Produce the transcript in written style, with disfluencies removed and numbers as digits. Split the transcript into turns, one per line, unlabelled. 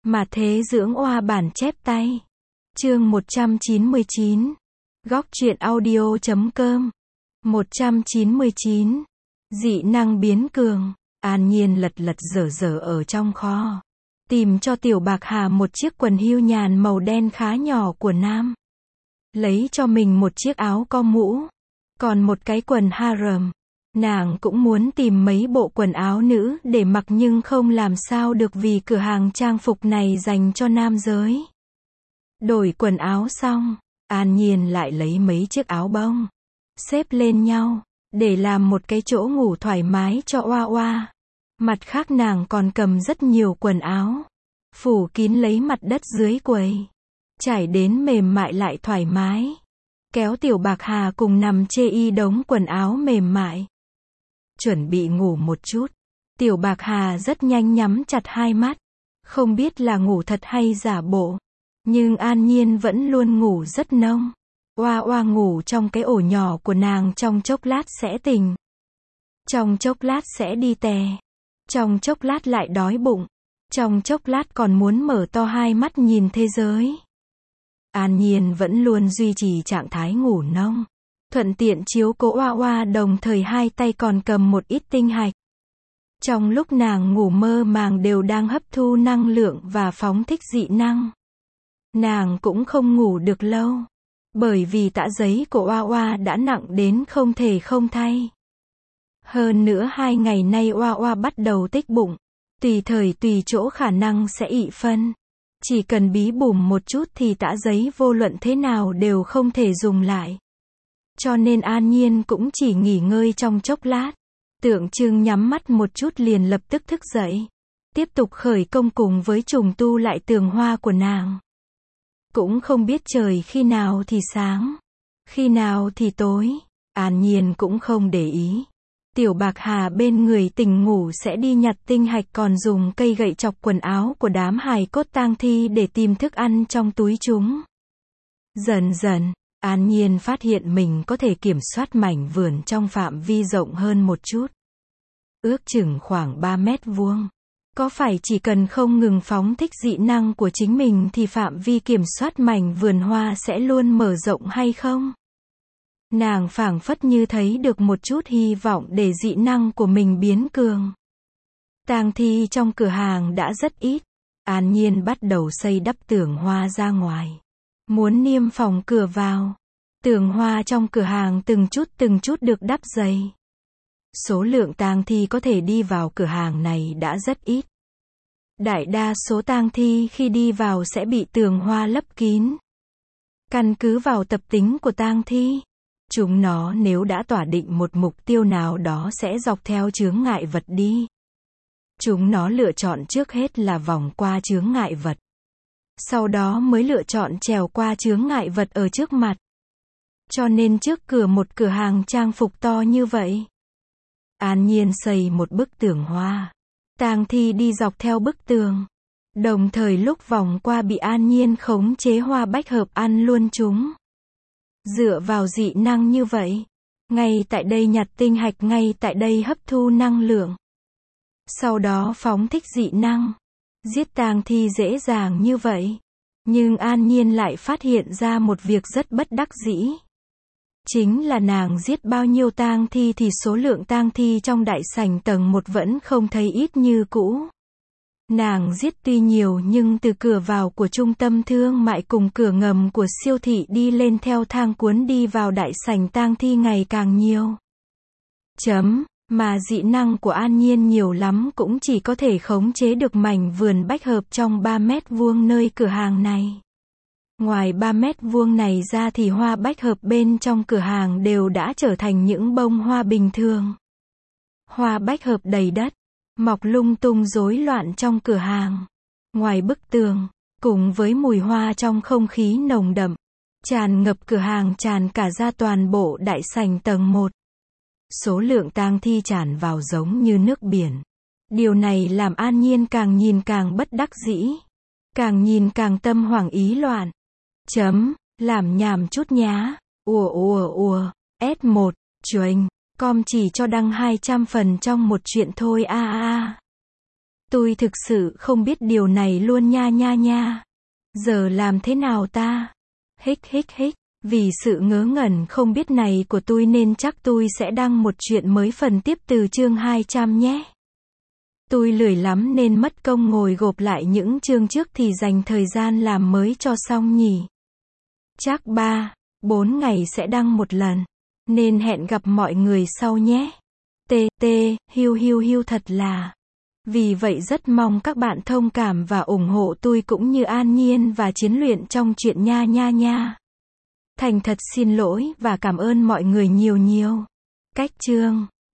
Mà thế dưỡng oa bản chép tay. Chương 199. Góc truyện audio.com. 199. Dị năng biến cường. An Nhiên lật lật dở dở ở trong kho, tìm cho Tiểu Bạc Hà một chiếc quần hưu nhàn màu đen khá nhỏ của nam. Lấy cho mình một chiếc áo co mũ, còn một cái quần harem. Nàng cũng muốn tìm mấy bộ quần áo nữ để mặc nhưng không làm sao được vì cửa hàng trang phục này dành cho nam giới. Đổi quần áo xong, An Nhiên lại lấy mấy chiếc áo bông, xếp lên nhau, để làm một cái chỗ ngủ thoải mái cho oa oa. Mặt khác nàng còn cầm rất nhiều quần áo, phủ kín lấy mặt đất dưới quầy, trải đến mềm mại lại thoải mái. Kéo Tiểu Bạc Hà cùng nằm chê y đống quần áo mềm mại. Chuẩn bị ngủ một chút, Tiểu Bạc Hà rất nhanh nhắm chặt hai mắt, không biết là ngủ thật hay giả bộ. Nhưng An Nhiên vẫn luôn ngủ rất nông. Oa oa ngủ trong cái ổ nhỏ của nàng, trong chốc lát sẽ tỉnh, trong chốc lát sẽ đi tè, trong chốc lát lại đói bụng, trong chốc lát còn muốn mở to hai mắt nhìn thế giới. An Nhiên vẫn luôn duy trì trạng thái ngủ nông, thuận tiện chiếu cố oa oa, đồng thời hai tay còn cầm một ít tinh hạch. Trong lúc nàng ngủ mơ màng đều đang hấp thu năng lượng và phóng thích dị năng. Nàng cũng không ngủ được lâu, bởi vì tạ giấy của oa oa đã nặng đến không thể không thay. Hơn nữa 2 ngày nay oa oa bắt đầu tích bụng, tùy thời tùy chỗ khả năng sẽ ị phân. Chỉ cần bí bùm một chút thì tạ giấy vô luận thế nào đều không thể dùng lại. Cho nên An Nhiên cũng chỉ nghỉ ngơi trong chốc lát, tượng trưng nhắm mắt một chút liền lập tức thức dậy, tiếp tục khởi công cùng với trùng tu lại tường hoa của nàng. Cũng không biết trời khi nào thì sáng, khi nào thì tối, An Nhiên cũng không để ý. Tiểu Bạc Hà bên người tỉnh ngủ sẽ đi nhặt tinh hạch, còn dùng cây gậy chọc quần áo của đám hài cốt tang thi để tìm thức ăn trong túi chúng. Dần dần, An Nhiên phát hiện mình có thể kiểm soát mảnh vườn trong phạm vi rộng hơn một chút. Ước chừng khoảng 3 mét vuông. Có phải chỉ cần không ngừng phóng thích dị năng của chính mình thì phạm vi kiểm soát mảnh vườn hoa sẽ luôn mở rộng hay không? Nàng phảng phất như thấy được một chút hy vọng để dị năng của mình biến cường. Tang thi trong cửa hàng đã rất ít. An Nhiên bắt đầu xây đắp tường hoa ra ngoài, muốn niêm phòng cửa vào. Tường hoa trong cửa hàng từng chút được đắp dày. Số lượng tang thi có thể đi vào cửa hàng này đã rất ít. Đại đa số tang thi khi đi vào sẽ bị tường hoa lấp kín. Căn cứ vào tập tính của tang thi, chúng nó nếu đã tỏa định một mục tiêu nào đó sẽ dọc theo chướng ngại vật đi. Chúng nó lựa chọn trước hết là vòng qua chướng ngại vật, sau đó mới lựa chọn trèo qua chướng ngại vật ở trước mặt. Cho nên trước cửa một cửa hàng trang phục to như vậy, An Nhiên xây một bức tường hoa. Tang thi đi dọc theo bức tường, đồng thời lúc vòng qua bị An Nhiên khống chế hoa bách hợp ăn luôn chúng. Dựa vào dị năng như vậy, ngay tại đây nhặt tinh hạch, ngay tại đây hấp thu năng lượng, sau đó phóng thích dị năng, giết tang thi dễ dàng như vậy. Nhưng An Nhiên lại phát hiện ra một việc rất bất đắc dĩ. Chính là nàng giết bao nhiêu tang thi thì số lượng tang thi trong đại sảnh tầng 1 vẫn không thấy ít như cũ. Nàng giết tuy nhiều nhưng từ cửa vào của trung tâm thương mại cùng cửa ngầm của siêu thị đi lên theo thang cuốn đi vào đại sảnh tang thi ngày càng nhiều. Mà dị năng của An Nhiên nhiều lắm cũng chỉ có thể khống chế được mảnh vườn bách hợp trong 3 mét vuông nơi cửa hàng này. Ngoài 3 mét vuông này ra thì hoa bách hợp bên trong cửa hàng đều đã trở thành những bông hoa bình thường. Hoa bách hợp đầy đất, mọc lung tung rối loạn trong cửa hàng. Ngoài bức tường, cùng với mùi hoa trong không khí nồng đậm, tràn ngập cửa hàng, tràn cả ra toàn bộ đại sảnh tầng 1. Số lượng tang thi tràn vào giống như nước biển. Điều này làm An Nhiên càng nhìn càng bất đắc dĩ, càng nhìn càng tâm hoảng ý loạn. Làm nhảm chút nhá. S1, Chuềnh, com chỉ cho đăng 200 phần trong một chuyện thôi a. Tôi thực sự không biết điều này luôn nha nha nha. Giờ làm thế nào ta? Hích hích hích. Vì sự ngớ ngẩn không biết này của tôi nên chắc tôi sẽ đăng một chuyện mới phần tiếp từ chương 200 nhé. Tôi lười lắm nên mất công ngồi gộp lại những chương trước thì dành thời gian làm mới cho xong nhỉ. Chắc 3-4 ngày sẽ đăng một lần. Nên hẹn gặp mọi người sau nhé. Hiu hiu hiu thật là. Vì vậy rất mong các bạn thông cảm và ủng hộ tôi cũng như An Nhiên và Chiến Luyện trong chuyện nha nha nha. Thành thật xin lỗi và cảm ơn mọi người nhiều nhiều. Cách chương